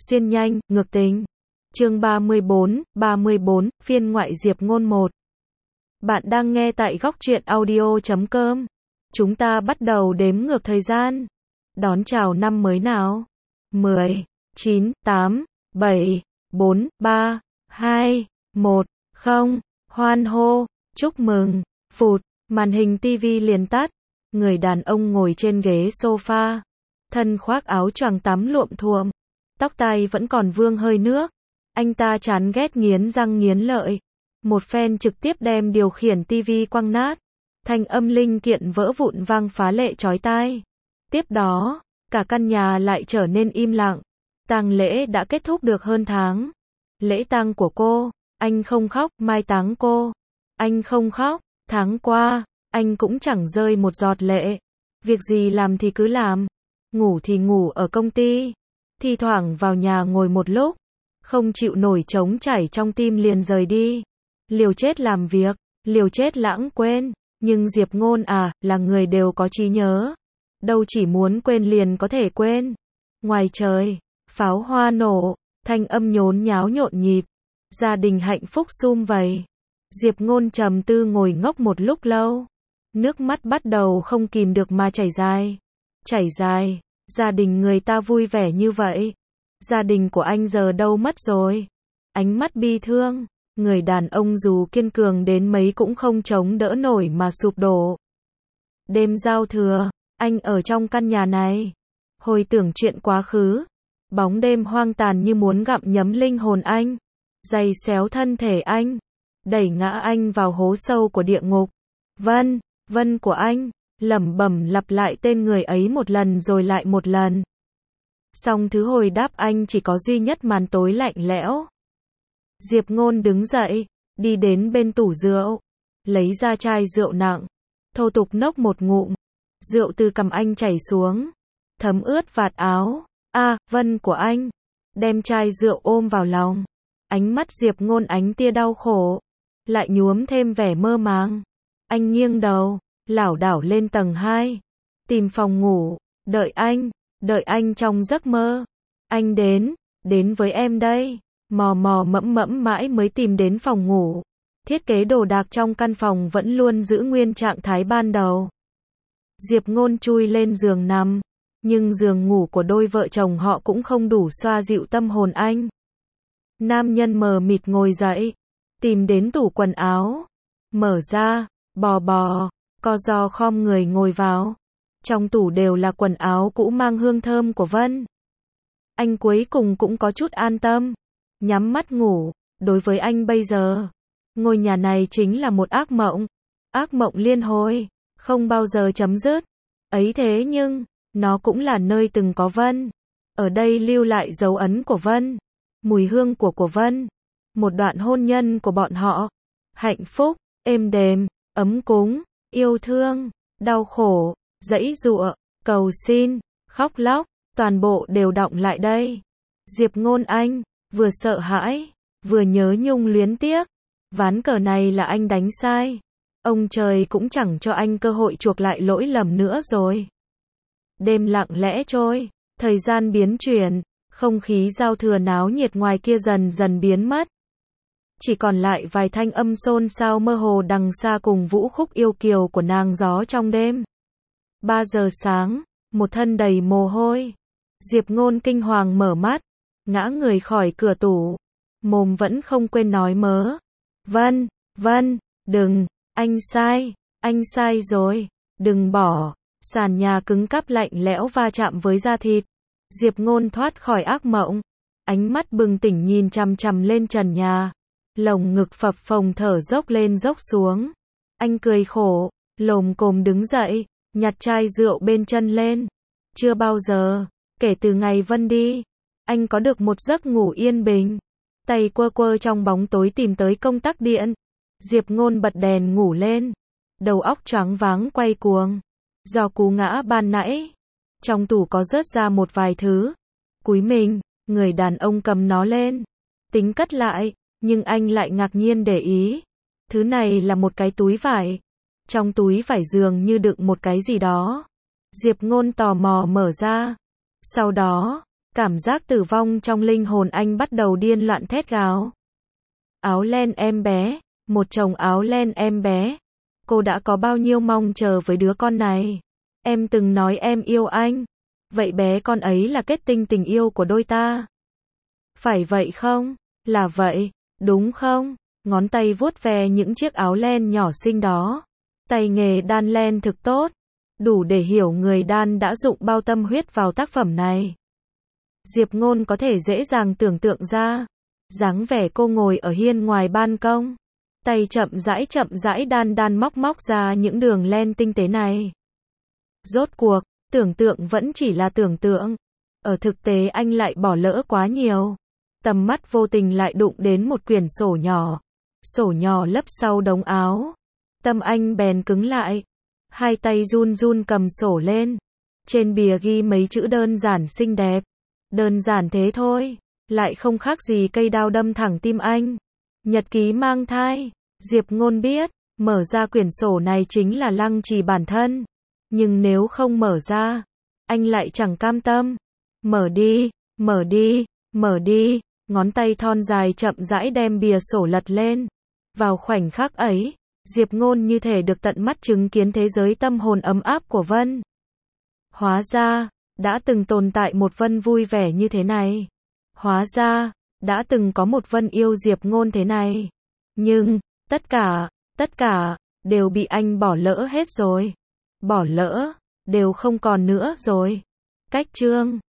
xuyên nhanh, ngược tình. Chương 34, phiên ngoại Diệp Ngôn 1. Bạn đang nghe tại góc truyện audio.com. Chúng ta bắt đầu đếm ngược thời gian. Đón chào năm mới nào. 10, 9, 8, 7, 4, 3, 2, 1, 0. Hoan hô, chúc mừng. Phụt, màn hình tivi liền tắt. Người đàn ông ngồi trên ghế sofa. Thân khoác áo choàng tắm luộm thuộm. Tóc tai vẫn còn vương hơi nước. Anh ta chán ghét nghiến răng nghiến lợi. Một phen trực tiếp đem điều khiển tivi quăng nát. Thanh âm linh kiện vỡ vụn vang phá lệ chói tai. Tiếp đó, cả căn nhà lại trở nên im lặng. Tang lễ đã kết thúc được hơn tháng. Lễ tang của cô, anh không khóc, mai táng cô. Anh không khóc, tháng qua, anh cũng chẳng rơi một giọt lệ. Việc gì làm thì cứ làm. Ngủ thì ngủ ở công ty. Thi thoảng vào nhà ngồi một lúc. Không chịu nổi trống chảy trong tim liền rời đi. Liều chết làm việc, liều chết lãng quên. Nhưng Diệp Ngôn là người đều có trí nhớ. Đâu chỉ muốn quên liền có thể quên. Ngoài trời, pháo hoa nổ, thanh âm nhốn nháo nhộn nhịp. Gia đình hạnh phúc sum vầy. Diệp Ngôn trầm tư ngồi ngốc một lúc lâu. Nước mắt bắt đầu không kìm được mà chảy dài. Chảy dài, gia đình người ta vui vẻ như vậy. Gia đình của anh giờ đâu mất rồi. Ánh mắt bi thương. Người đàn ông dù kiên cường đến mấy cũng không chống đỡ nổi mà sụp đổ. Đêm giao thừa, anh ở trong căn nhà này. Hồi tưởng chuyện quá khứ. Bóng đêm hoang tàn như muốn gặm nhấm linh hồn anh. Giày xéo thân thể anh. Đẩy ngã anh vào hố sâu của địa ngục. Vân, Vân của anh. Lẩm bẩm lặp lại tên người ấy một lần rồi lại một lần. Song thứ hồi đáp anh chỉ có duy nhất màn tối lạnh lẽo. Diệp Ngôn đứng dậy, đi đến bên tủ rượu, lấy ra chai rượu nặng, thô tục nốc một ngụm. Rượu từ cằm anh chảy xuống, thấm ướt vạt áo. Vân của anh. Đem chai rượu ôm vào lòng. Ánh mắt Diệp Ngôn ánh tia đau khổ, lại nhuốm thêm vẻ mơ màng. Anh nghiêng đầu, lảo đảo lên tầng 2, tìm phòng ngủ, đợi anh trong giấc mơ. Anh đến với em đây. Mò mò mẫm mẫm mãi mới tìm đến phòng ngủ. Thiết kế đồ đạc trong căn phòng vẫn luôn giữ nguyên trạng thái ban đầu. Diệp Ngôn chui lên giường nằm, nhưng giường ngủ của đôi vợ chồng họ cũng không đủ xoa dịu tâm hồn anh. Nam nhân mờ mịt ngồi dậy, tìm đến tủ quần áo, mở ra, bò, co ro khom người ngồi vào. Trong tủ đều là quần áo cũ mang hương thơm của Vân. Anh cuối cùng cũng có chút an tâm. Nhắm mắt ngủ. Đối với anh bây giờ, ngôi nhà này chính là một ác mộng liên hồi, không bao giờ chấm dứt. Ấy thế nhưng, nó cũng là nơi từng có Vân. Ở đây lưu lại dấu ấn của Vân, mùi hương của Vân, một đoạn hôn nhân của bọn họ. Hạnh phúc, êm đềm, ấm cúng, yêu thương, đau khổ, giãy giụa, cầu xin, khóc lóc, toàn bộ đều đọng lại đây. Diệp Ngôn anh vừa sợ hãi, vừa nhớ nhung luyến tiếc. Ván cờ này là anh đánh sai. Ông trời cũng chẳng cho anh cơ hội chuộc lại lỗi lầm nữa rồi. Đêm lặng lẽ trôi, thời gian biến chuyển, không khí giao thừa náo nhiệt ngoài kia dần dần biến mất. Chỉ còn lại vài thanh âm xôn xao mơ hồ đằng xa cùng vũ khúc yêu kiều của nàng gió trong đêm. 3 giờ sáng, một thân đầy mồ hôi. Diệp Ngôn kinh hoàng mở mắt, ngã người khỏi cửa tủ, mồm vẫn không quên nói mớ. Vân, đừng, anh sai rồi, đừng bỏ. Sàn nhà cứng cáp lạnh lẽo va chạm với da thịt. Diệp Ngôn thoát khỏi ác mộng, ánh mắt bừng tỉnh nhìn chằm chằm lên trần nhà, lồng ngực phập phồng thở dốc lên dốc xuống. Anh cười khổ, lồm cồm đứng dậy, nhặt chai rượu bên chân lên. Chưa bao giờ, kể từ ngày Vân đi, anh có được một giấc ngủ yên bình. Tay quơ quơ trong bóng tối tìm tới công tắc điện. Diệp Ngôn bật đèn ngủ lên, đầu óc choáng váng quay cuồng. Do cú ngã ban nãy, trong tủ có rớt ra một vài thứ. Cúi mình, người đàn ông cầm nó lên, tính cất lại, nhưng anh lại ngạc nhiên để ý. Thứ này là một cái túi vải. Trong túi vải dường như đựng một cái gì đó. Diệp Ngôn tò mò mở ra. Sau đó, Cảm giác tử vong trong linh hồn anh bắt đầu điên loạn thét gào. Áo len em bé, một chồng áo len em bé. Cô đã có bao nhiêu mong chờ với đứa con này. Em từng nói em yêu anh. Vậy bé con ấy là kết tinh tình yêu của đôi ta. Phải vậy không? Là vậy, đúng không? Ngón tay vuốt ve những chiếc áo len nhỏ xinh đó. Tay nghề đan len thực tốt. Đủ để hiểu người đan đã dụng bao tâm huyết vào tác phẩm này. Diệp Ngôn có thể dễ dàng tưởng tượng ra. Dáng vẻ cô ngồi ở hiên ngoài ban công. Tay chậm rãi đan móc ra những đường len tinh tế này. Rốt cuộc, tưởng tượng vẫn chỉ là tưởng tượng. Ở thực tế anh lại bỏ lỡ quá nhiều. Tầm mắt vô tình lại đụng đến một quyển sổ nhỏ. Sổ nhỏ lấp sau đống áo. Tâm anh bèn cứng lại. Hai tay run run cầm sổ lên. Trên bìa ghi mấy chữ đơn giản xinh đẹp. Đơn giản thế thôi, lại không khác gì cây đao đâm thẳng tim anh. Nhật ký mang thai. Diệp Ngôn biết, mở ra quyển sổ này chính là lăng trì bản thân. Nhưng nếu không mở ra, anh lại chẳng cam tâm. Mở đi, mở đi, mở đi. Ngón tay thon dài chậm rãi đem bìa sổ lật lên. Vào khoảnh khắc ấy, Diệp Ngôn như thể được tận mắt chứng kiến thế giới tâm hồn ấm áp của Vân. Hóa ra, đã từng tồn tại một Vân vui vẻ như thế này. Hóa ra, đã từng có một Vân yêu Diệp Ngôn thế này. Nhưng, tất cả, đều bị anh bỏ lỡ hết rồi. Bỏ lỡ, đều không còn nữa rồi. Cách chương